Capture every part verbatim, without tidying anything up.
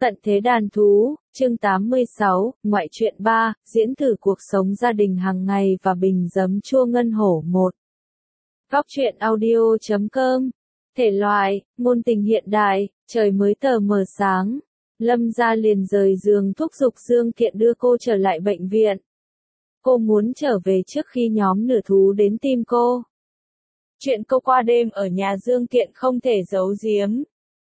Tận thế đàn thú, chương tám mươi sáu, ngoại truyện ba, diễn thử cuộc sống gia đình hàng ngày và bình giấm chua ngân hổ một. Góc truyện audio chấm com. Thể loại, ngôn tình hiện đại, trời mới tờ mờ sáng. Lâm gia liền rời giường thúc giục Dương Kiện đưa cô trở lại bệnh viện. Cô muốn trở về trước khi nhóm nửa thú đến tìm cô. Chuyện cô qua đêm ở nhà Dương Kiện không thể giấu giếm.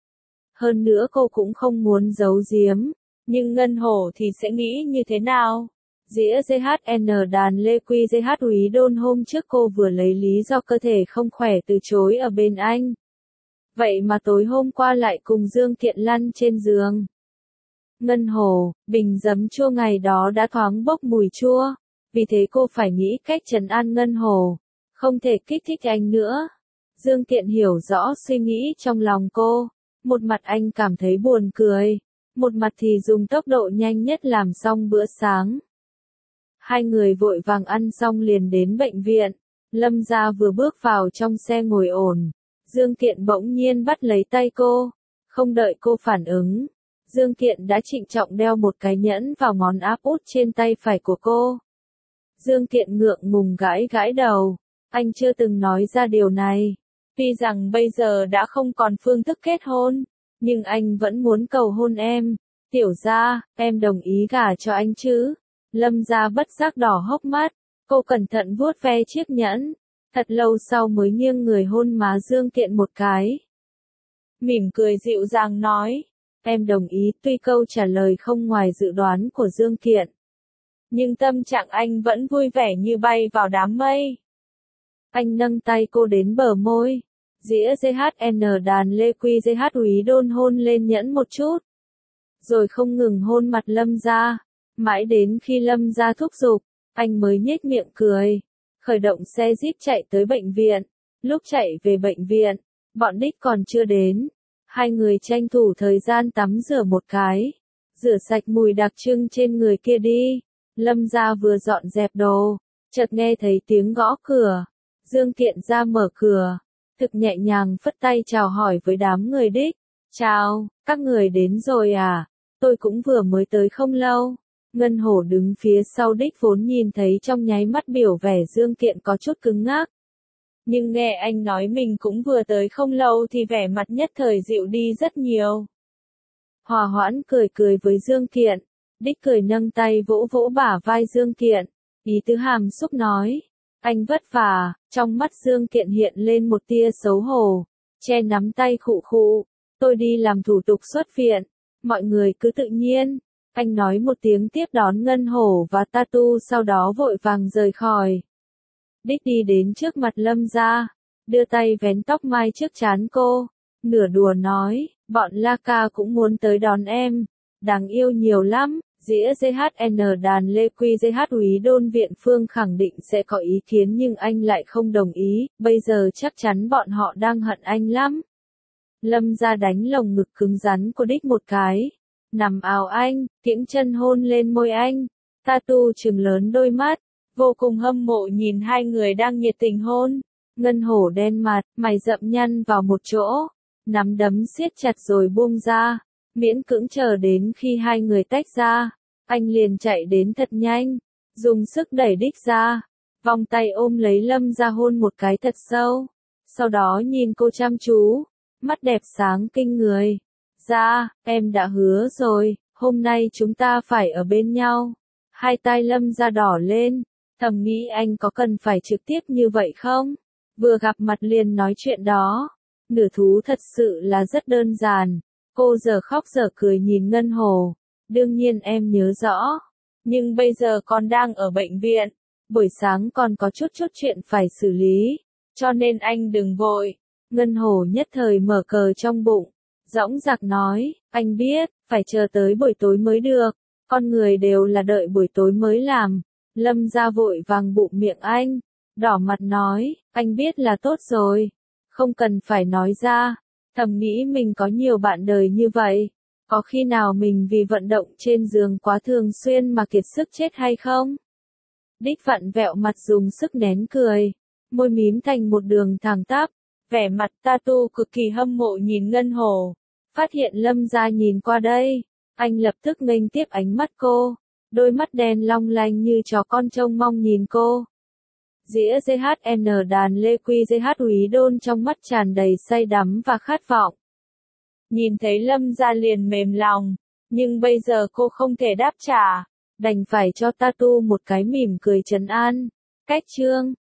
Hơn nữa cô cũng không muốn giấu giếm, nhưng Ngân Hổ thì sẽ nghĩ như thế nào? Dĩa giê hát en đàn Lê Quy giê hát úy đôn hôm trước cô vừa lấy lý do cơ thể không khỏe từ chối ở bên anh. Vậy mà tối hôm qua lại cùng Dương Kiện lăn trên giường. Ngân Hổ, bình giấm chua ngày đó đã thoáng bốc mùi chua, vì thế cô phải nghĩ cách trấn an Ngân Hổ, không thể kích thích anh nữa. Dương Kiện hiểu rõ suy nghĩ trong lòng cô. Một mặt anh cảm thấy buồn cười, một mặt thì dùng tốc độ nhanh nhất làm xong bữa sáng. Hai người vội vàng ăn xong liền đến bệnh viện. Lâm gia vừa bước vào trong xe ngồi ổn, Dương Kiện bỗng nhiên bắt lấy tay cô. Không đợi cô phản ứng, Dương Kiện đã trịnh trọng đeo một cái nhẫn vào ngón áp út trên tay phải của cô. Dương Kiện ngượng ngùng gãi gãi đầu, anh chưa từng nói ra điều này. Tuy rằng bây giờ đã không còn phương thức kết hôn, nhưng anh vẫn muốn cầu hôn em. Tiểu gia, em đồng ý gả cho anh chứ? Lâm gia bất giác đỏ hốc mắt, cô cẩn thận vuốt ve chiếc nhẫn, thật lâu sau mới nghiêng người hôn má Dương Kiện một cái. Mỉm cười dịu dàng nói, em đồng ý. Tuy câu trả lời không ngoài dự đoán của Dương Kiện, nhưng tâm trạng anh vẫn vui vẻ như bay vào đám mây. Anh nâng tay cô đến bờ môi, dĩa giê hát en đàn Lê Quy giê hát úy đôn hôn lên nhẫn một chút, rồi không ngừng hôn mặt Lâm gia, mãi đến khi Lâm gia thúc giục, anh mới nhếch miệng cười, khởi động xe Jeep chạy tới bệnh viện. Lúc chạy về bệnh viện, bọn đích còn chưa đến, hai người tranh thủ thời gian tắm rửa một cái, rửa sạch mùi đặc trưng trên người kia đi. Lâm gia vừa dọn dẹp đồ, chợt nghe thấy tiếng gõ cửa. Dương Kiện ra mở cửa, thực nhẹ nhàng phất tay chào hỏi với đám người đích. Chào, các người đến rồi à? Tôi cũng vừa mới tới không lâu. Ngân Hổ đứng phía sau đích vốn nhìn thấy trong nháy mắt biểu vẻ Dương Kiện có chút cứng ngắc. Nhưng nghe anh nói mình cũng vừa tới không lâu thì vẻ mặt nhất thời dịu đi rất nhiều. Hòa hoãn cười cười với Dương Kiện, đích cười nâng tay vỗ vỗ bả vai Dương Kiện, ý tứ hàm xúc nói. Anh vất vả. Trong mắt Dương Kiện hiện lên một tia xấu hổ, che nắm tay khụ khụ. Tôi đi làm thủ tục xuất viện, mọi người cứ tự nhiên. Anh nói một tiếng tiếp đón Ngân Hổ và Tatu, sau đó vội vàng rời khỏi. Đích đi đến trước mặt Lâm gia, đưa tay vén tóc mai trước trán cô, nửa đùa nói, bọn La Ca cũng muốn tới đón em, đáng yêu nhiều lắm. Dĩa giê hát en đàn Lê Quy giê hát úy đôn viện Phương khẳng định sẽ có ý kiến nhưng anh lại không đồng ý, bây giờ chắc chắn bọn họ đang hận anh lắm. Lâm gia đánh lồng ngực cứng rắn của đích một cái, nằm ào anh, kiễng chân hôn lên môi anh. Tatu trừng lớn đôi mắt, vô cùng hâm mộ nhìn hai người đang nhiệt tình hôn. Ngân Hổ đen mặt, mày rậm nhăn vào một chỗ, nắm đấm siết chặt rồi buông ra. Miễn cưỡng chờ đến khi hai người tách ra, anh liền chạy đến thật nhanh, dùng sức đẩy đích ra, vòng tay ôm lấy Lâm gia hôn một cái thật sâu, sau đó nhìn cô chăm chú, mắt đẹp sáng kinh người. Dạ, em đã hứa rồi, hôm nay chúng ta phải ở bên nhau. Hai tay Lâm gia đỏ lên, thầm nghĩ anh có cần phải trực tiếp như vậy không? Vừa gặp mặt liền nói chuyện đó, nửa thú thật sự là rất đơn giản. Cô giờ khóc giờ cười nhìn Ngân Hổ, đương nhiên em nhớ rõ, nhưng bây giờ con đang ở bệnh viện, buổi sáng còn có chút chút chuyện phải xử lý, cho nên anh đừng vội. Ngân Hổ nhất thời mở cờ trong bụng, dõng dạc nói, anh biết, phải chờ tới buổi tối mới được, con người đều là đợi buổi tối mới làm. Lâm gia vội vàng bụm miệng anh, đỏ mặt nói, anh biết là tốt rồi, không cần phải nói ra. Thầm nghĩ mình có nhiều bạn đời như vậy, có khi nào mình vì vận động trên giường quá thường xuyên mà kiệt sức chết hay không? Đích vặn vẹo mặt dùng sức nén cười, môi mím thành một đường thẳng tắp, vẻ mặt Tatu cực kỳ hâm mộ nhìn Ngân Hổ, phát hiện Lâm gia nhìn qua đây, Anh lập tức nghênh tiếp ánh mắt cô, đôi mắt đen long lanh như chó con trông mong nhìn cô. Dĩa giê hát en đàn Lê Quy giê hát Úy Đôn trong mắt tràn đầy say đắm và khát vọng. Nhìn thấy Lâm Gia liền mềm lòng, nhưng bây giờ cô không thể đáp trả, đành phải cho Tatu một cái mỉm cười trấn an. Cách chương